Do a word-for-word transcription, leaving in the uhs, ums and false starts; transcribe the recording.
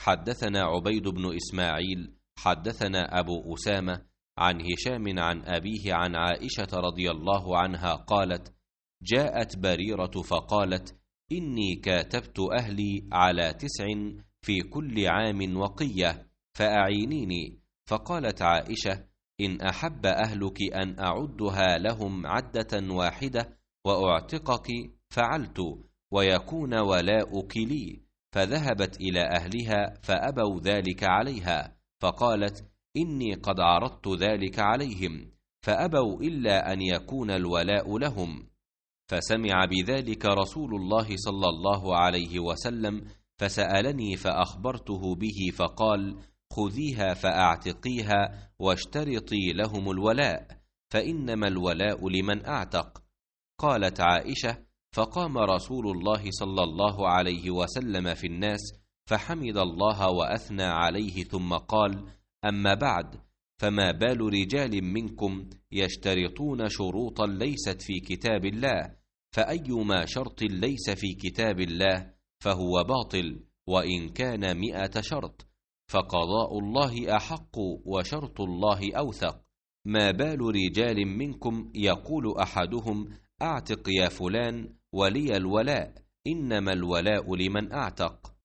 حدثنا عبيد بن إسماعيل حدثنا أبو أسامة عن هشام عن أبيه عن عائشة رضي الله عنها قالت: جاءت بريرة فقالت: إني كاتبت أهلي على تسع في كل عام وقية فأعينيني. فقالت عائشة: إن أحب أهلك أن أعدها لهم عدة واحدة وأعتقك فعلت، ويكون ولاؤك لي. فذهبت إلى أهلها فأبوا ذلك عليها، فقالت: إني قد عرضت ذلك عليهم فأبوا إلا أن يكون الولاء لهم. فسمع بذلك رسول الله صلى الله عليه وسلم فسألني فأخبرته به، فقال: خذيها فأعتقيها واشترطي لهم الولاء، فإنما الولاء لمن أعتق. قالت عائشة: فقام رسول الله صلى الله عليه وسلم في الناس فحمد الله وأثنى عليه، ثم قال: أما بعد، فما بال رجال منكم يشترطون شروطا ليست في كتاب الله، فأيما شرط ليس في كتاب الله فهو باطل وإن كان مئة شرط، فقضاء الله أحق وشرط الله أوثق. ما بال رجال منكم يقول أحدهم: أعتق يا فلان ولي الولاء، إنما الولاء لمن أعتق.